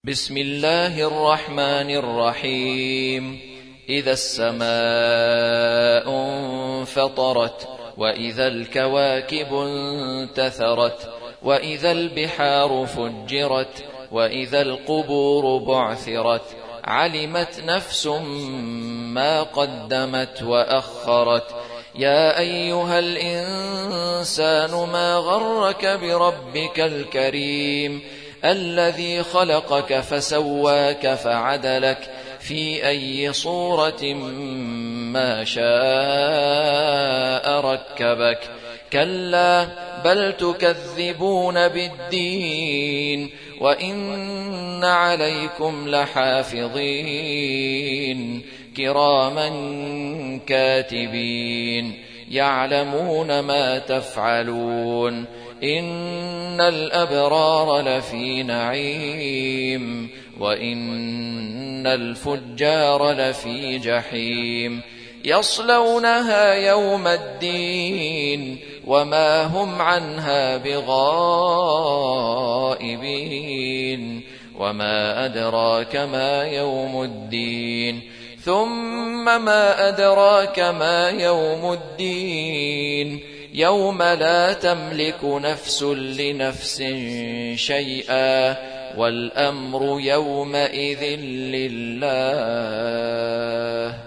بسم الله الرحمن الرحيم. إذا السماء انفطرت، وإذا الكواكب انتثرت، وإذا البحار فجرت، وإذا القبور بعثرت، علمت نفس ما قدمت وأخرت. يا أيها الإنسان ما غرك بربك الكريم الذي خلقك فسواك فعدلك في أي صورة ما شاء ركبك. كلا بل تكذبون بالدين، وإن عليكم لحافظين كراما كاتبين يعلمون ما تفعلون. إن الأبرار لفي نعيم، وإن الفجار لفي جحيم، يصلونها يوم الدين وما هم عنها بغائبين. وما أدراك ما يوم الدين، ثم ما أدراك ما يوم الدين، يوم لا تملك نفس لنفس شيئا، والأمر يومئذ لله.